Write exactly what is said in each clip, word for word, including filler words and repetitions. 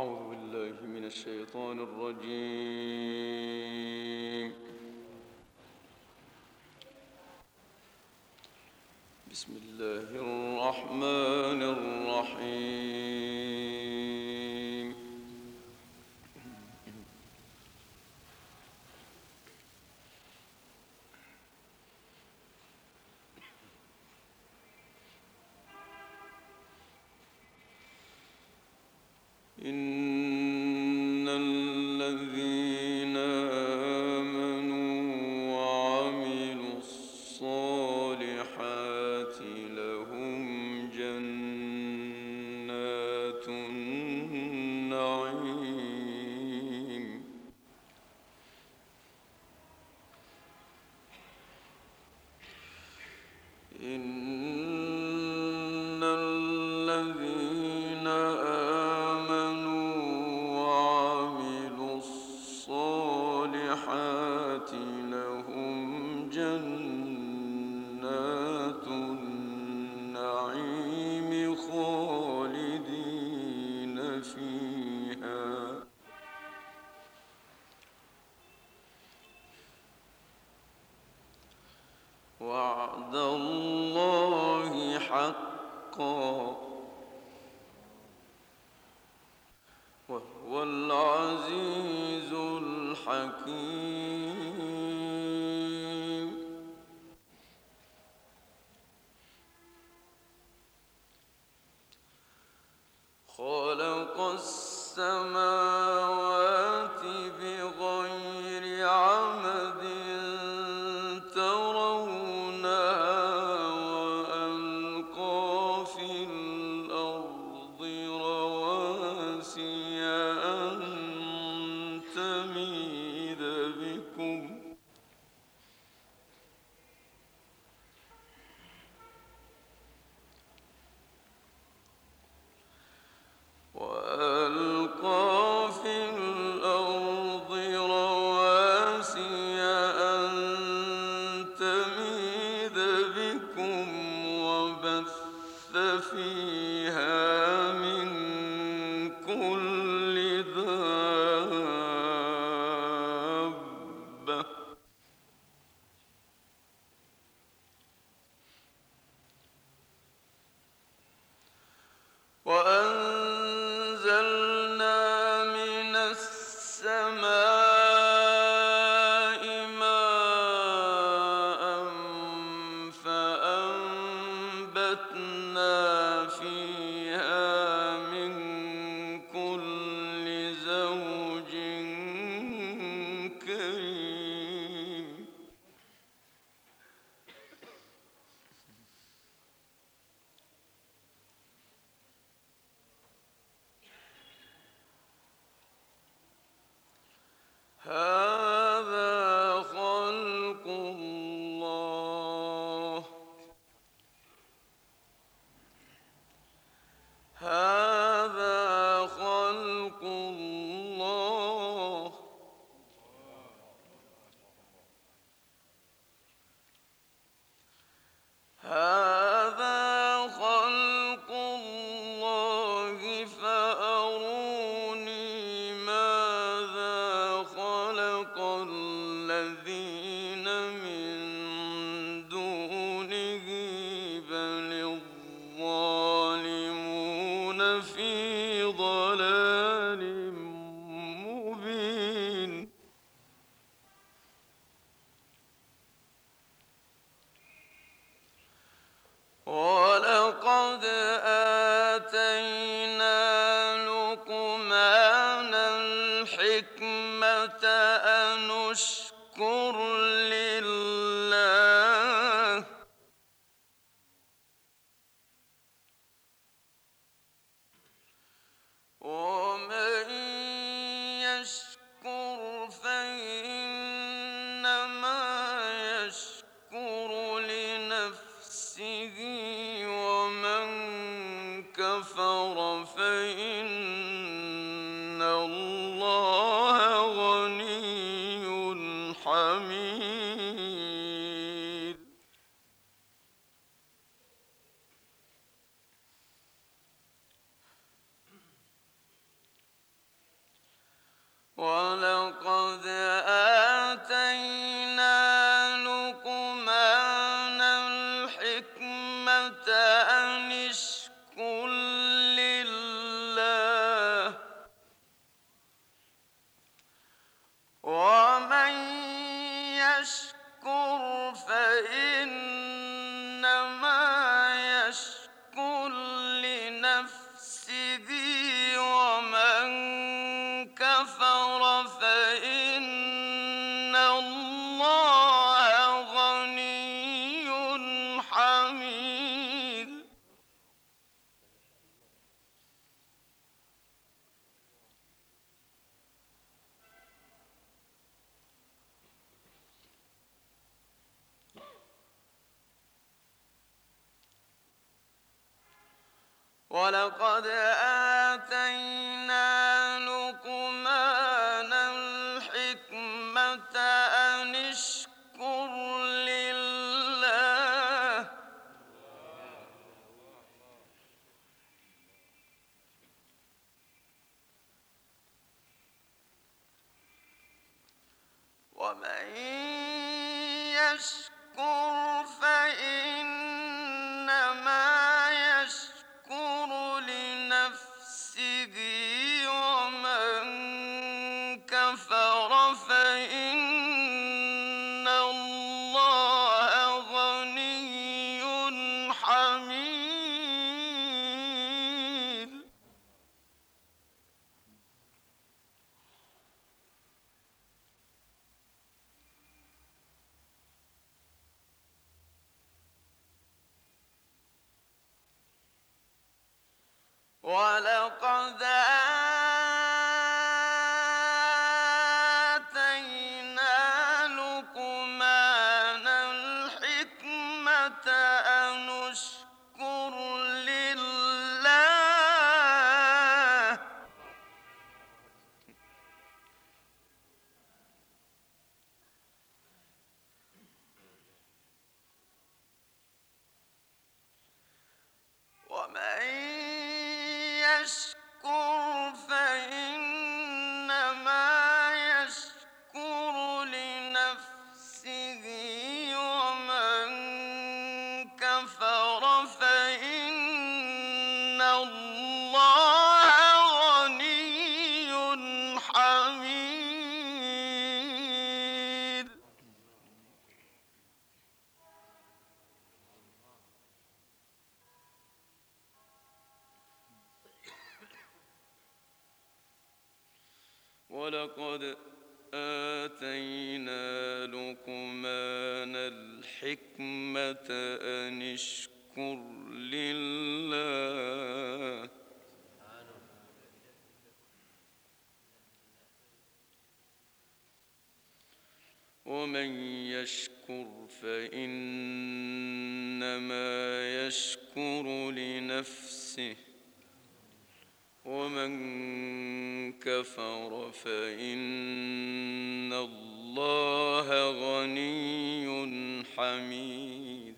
أعوذ بالله من الشيطان الرجيم. بسم الله الرحمن الرحيم. إن الذين آمنوا وعملوا الصالحات لهم جنات النعيم. إن الذين آمنوا وعملوا الصالحات لهم جنات النعيم خالدين فيها وعد الله حقا وهو العزيز الحكيم. خلق السماوات بغير عمد ترونها وألقى في الأرض رواسي أن تميد بكم وألقى في الأرض رواسي أن تميد بكم وبث فيها من كل دابة وأنزلنا من السماء ماء فأنبتنا فيها من كل زوج كريم. هذا خلق الله هذا خلق الله هذا خلق الله فأروني ماذا خلق الذين من دونه بل الظالمون في ضلال مبين. ولقد آتينا لقمان الحكمة أن اشكر لله ومن يشكر فإنما يشكر لنفسه ومن كفر فإن الله غني حميد. ولقد آتينا لقمان الحكمة أن اشكر لله ومن يشكر فإنما يشكر لنفسه ومن كفر فإن الله غني حميد ولقد آتينا لقمان الحكمة أن اشكر لله ومن يشكر فإنما يشكر لنفسه ومن كفر فإن الله غني حميد ولقد آتينا لقمان الحكمة أن اشكر لله ومن يشكر فإنما يشكر لنفسه ومن كفر فإن الله غني حميد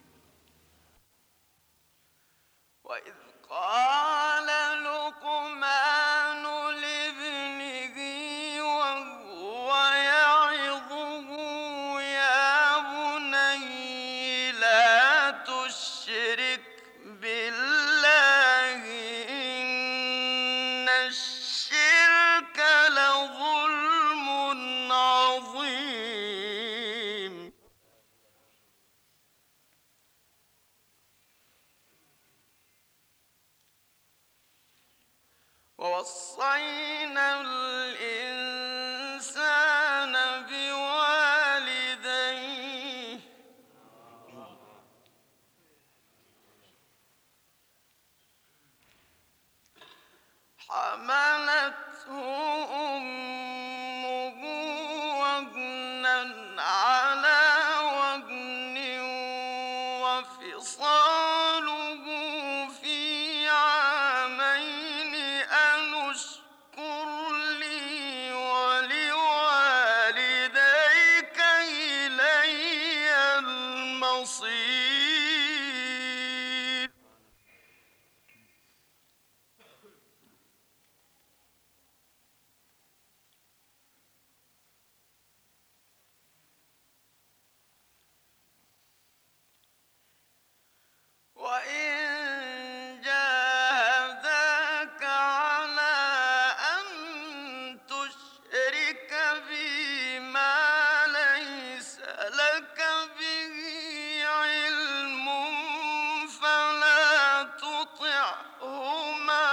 وإذ قال لقمان لابنه وهو يعظه يا بني لا تشرك بالله إن الشرك لظلم عظيم ووصينا الإنسان بوالديه حملته أمه وهنا على وهن وفصاله في عامين أن اشكر لي ولوالديك إلي المصير وإن جاهداك على أن تشرك بي ما ليس لك به علم فلا تطعهما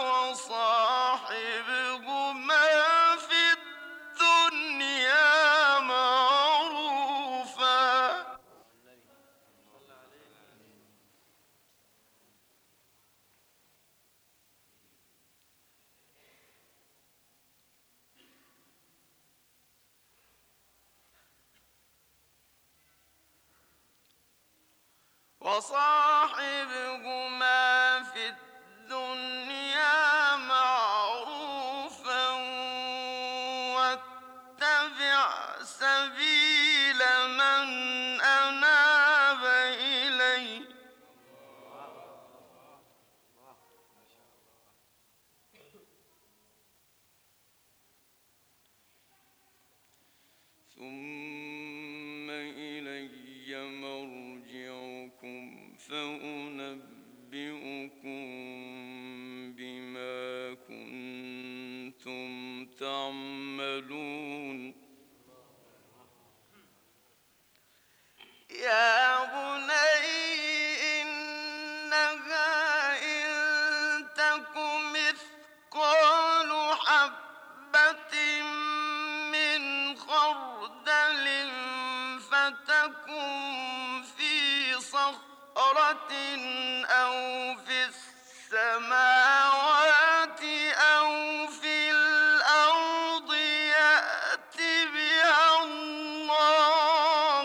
وصاحبهما في الدنيا معروفا وصاحبهما في مرجعكم فأنبئكم بما كنتم تعملون يا بني إنها إن تك مثقال حبة من خردل فتكن في صخرة أو في السماوات أو في الأرض يأت بها الله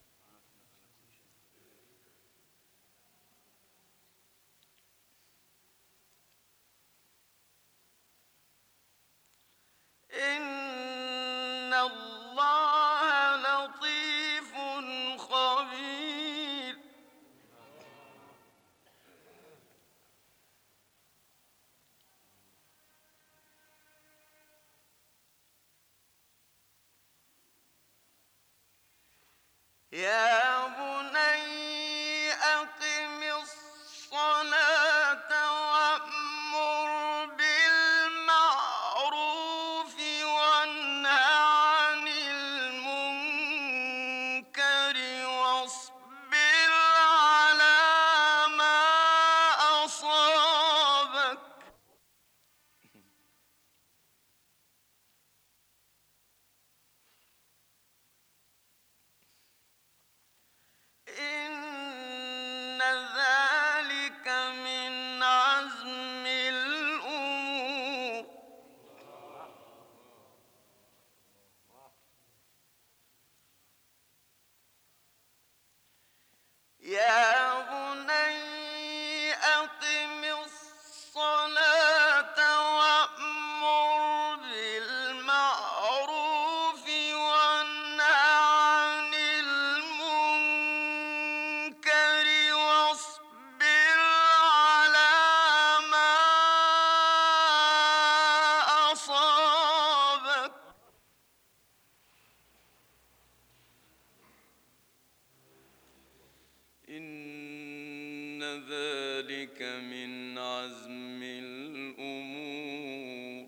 إن الله لطيف خبير يا بني أقم الصلاة وأمر بالمعروف وانه عن المنكر واصبر على ما أصابك إن ذلك من عزم الأمور يا بني أقم الصلاة وأمر بالمعروف وانه عن المنكر واصبر على ما أصابك إن ذلك من عزم الأمور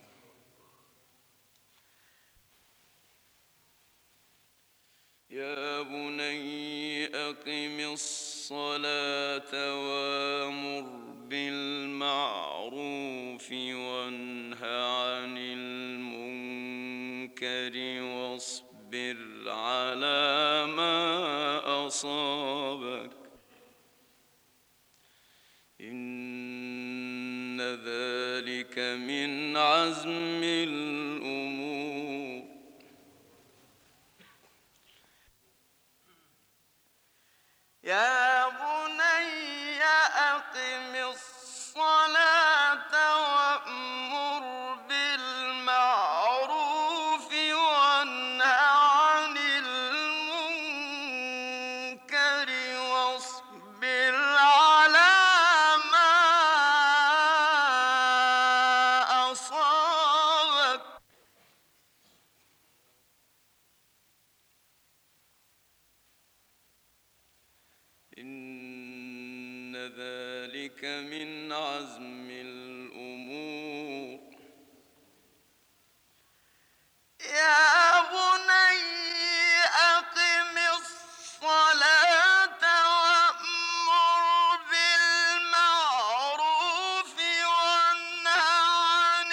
يا بني أقم الصلاة وأمر بالمعروف وانه عن المنكر واصبر على ما أصابك إن ذلك من عزم الأمور يا بني أقم الصلاة وأمر بالمعروف وانه عن المنكر واصبر على ما أصابك إن ذلك من عزم الأمور يا بني أقم الصلاة وأمر بالمعروف وانه عن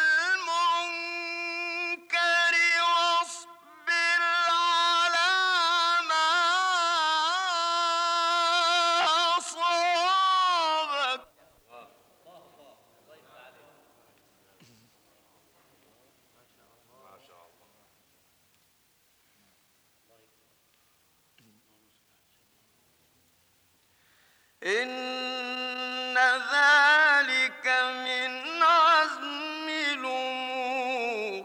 المنكر واصبر على ما أصابك إن ذلك من عزم الأمور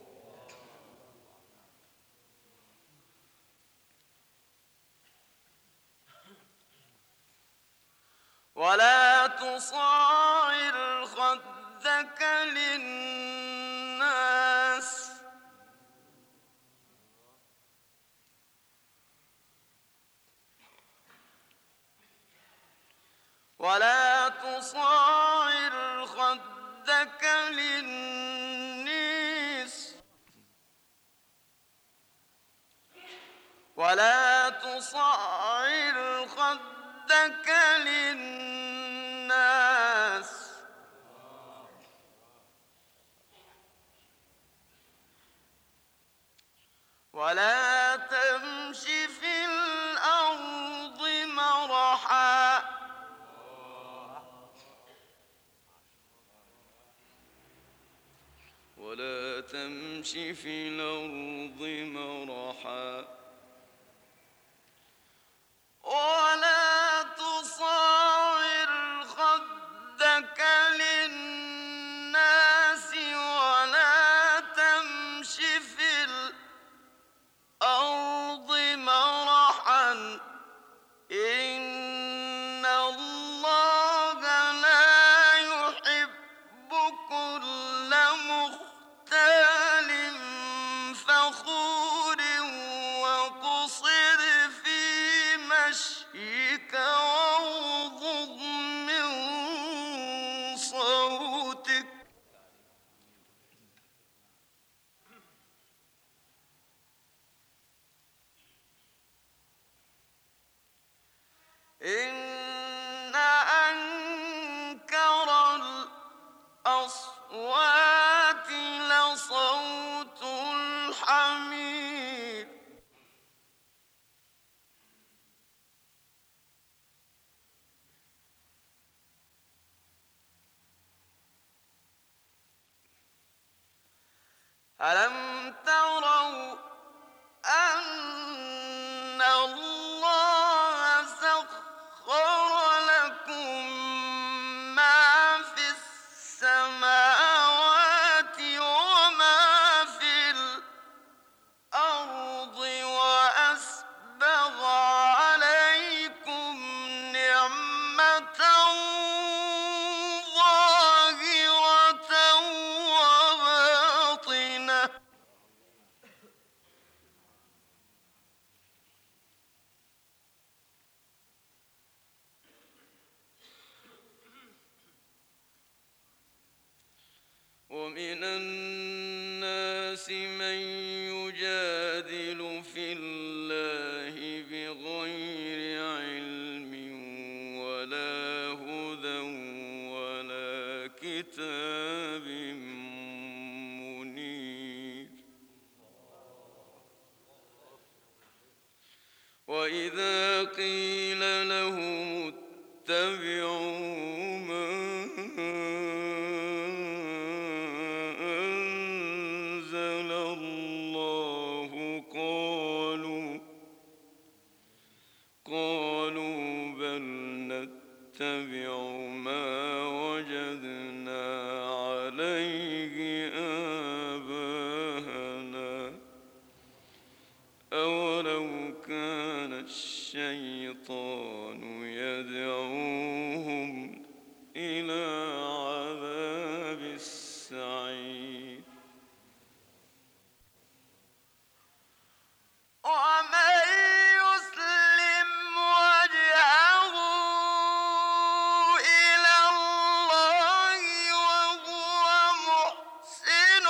ولا تصاعر خدك للناس تصاعر خدك للناس ولا تصعر خدك للناس ولا تمش في الأرض مرحا ولا تمش في الأرض مرحا ولا تصعر خدك للناس ولا تمش في الأرض مرحا إن الله لا يحب كل مختال فخور وقصر في مشيك واغضض من صوتك إن أنكر الأصوات لصوت الحمير ألم تروا أن الله سخر لكم ما في السماوات وما في الأرض وأسبغ عليكم نعمة ظاهرة وباطنة ومن الناس من يجادل في الله بغير علم ولا هدى ولا كتاب منير وإذا قيل لهم اتبعوا ما أنزل الله قالوا قالوا بل نتبع ما وجدنا عليه آباءنا أولو كان الشيطان يدعوهم إلى عذاب السعير ومن يسلم وجهه إلى الله وهو محسن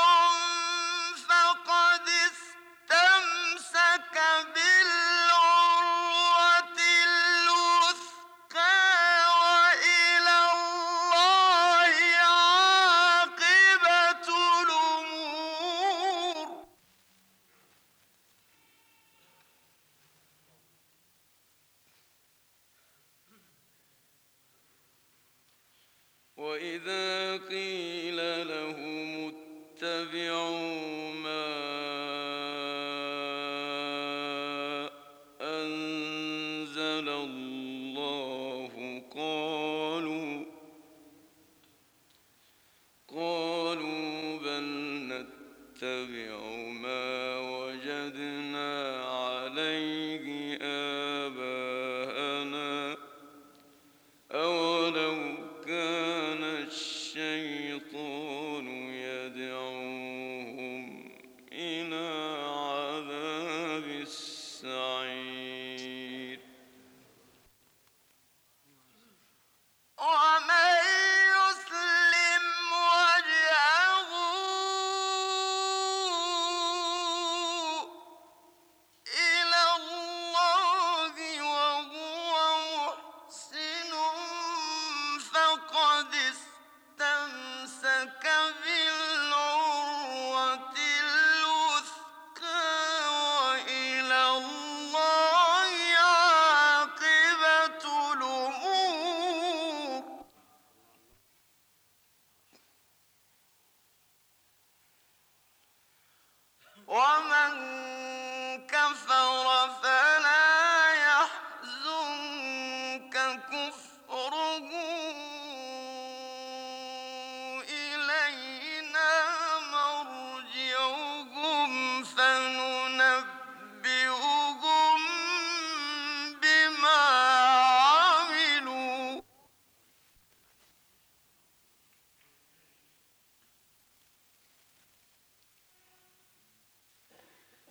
فقد استمسك بالعروة الوثقى وإلى الله عاقبة الأمور وإذا قيل لهم اتبعوا ما أنزل الله قالوا قالوا بل نتبع ما وجدنا عليه آباءنا أولو كان الشيطان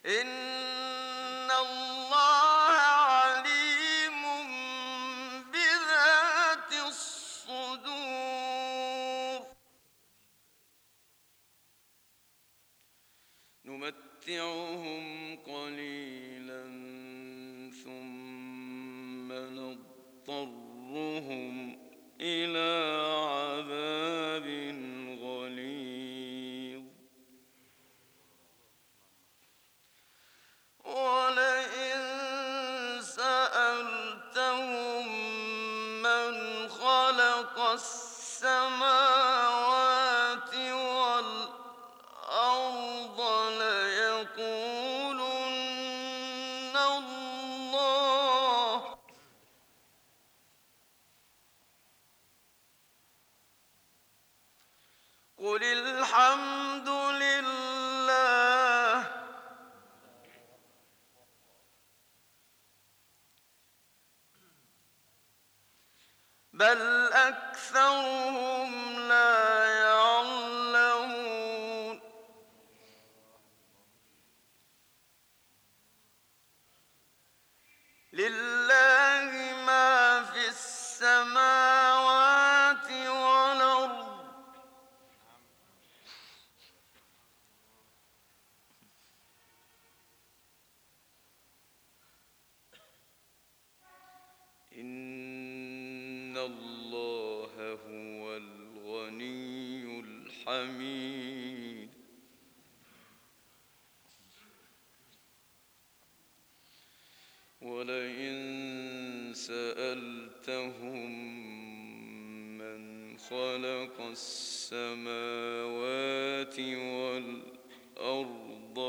إن الله عليم بذات الصدور نمتعهم قليلا ثم نضطرهم إلى عذاب غليظ ولئن سألتهم من خلق السماوات والأرض ليقولن الله قل الحمد لله بل أكثرهم لا يعلمون لله ما في السماوات والأرض إن الله هو الغني الحميد ولئن سألتهم من خلق السماوات والأرض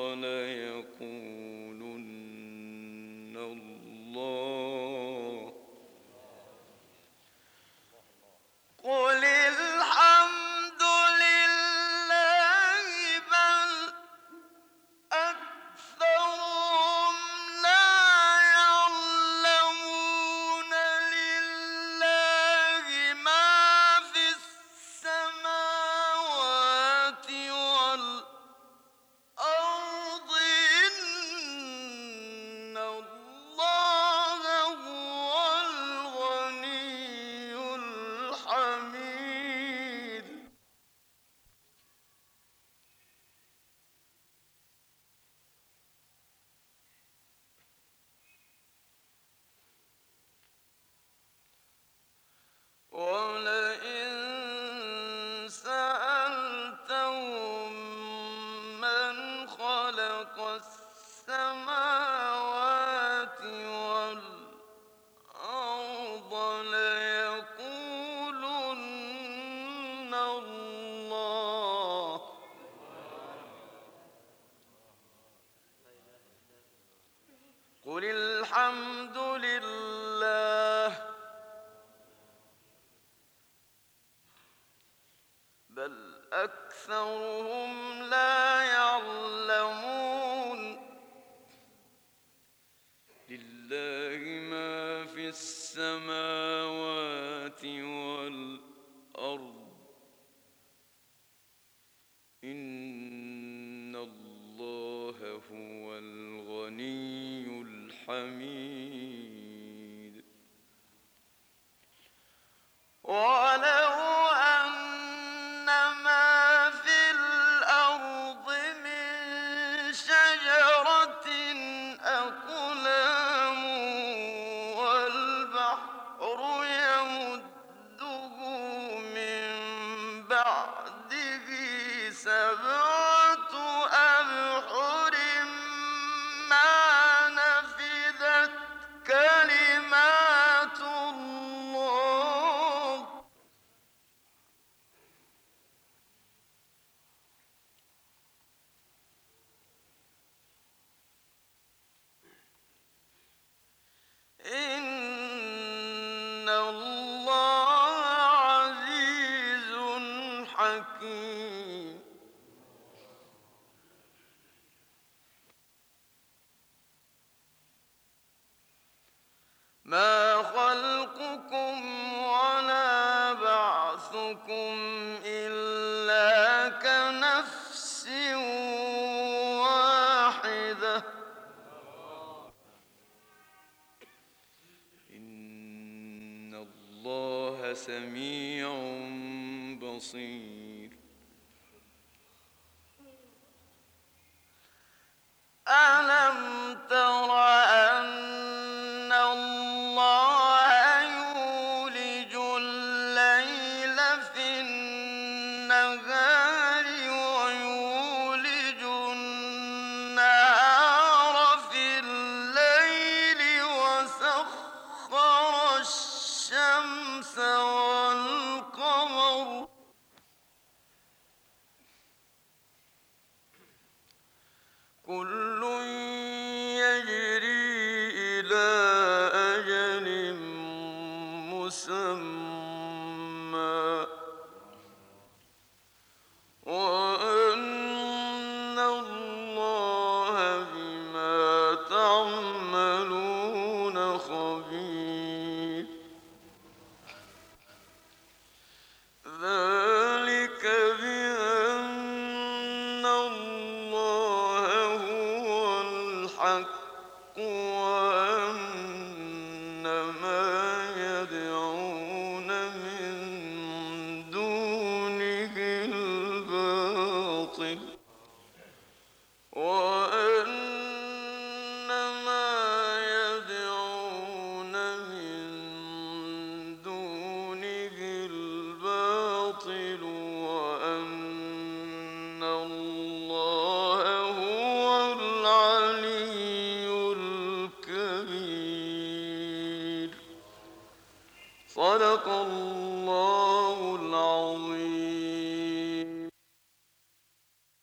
ليقولن الله قل الحمد لله بل أكثرهم لا يعلمون لله ما في السماوات والأرض إن الله هو الغني الحميد ولئن سألتهم من خلق السماوات والأرض ليقولن الله قل الحمد لله بل أكثرهم لا يعلمون لله ما في السماوات والأرض إن الله هو الغني الحميد ولو أن ما في الأرض من شجرة أقلام والبحر يمده من بعده سبعة أبحر ما نفذت كلمات الله إن الله عزيز حكيم ما خلقكم ولا بعثكم إلا كنفس واحدة سميع بصير. ألم تر أن الله يولج الليل في النهار ويولج النهار في الليل وسخر الشمس والقمر كل يجري إلى أجل مسمى وأن الله بما تعملون خبير. ذلك بأن الله هو الحق وأن ما يدعون من دونه الباطل وأن ما يدعون من دونه الباطل وأن الله هو العلي الكبير. صدق الله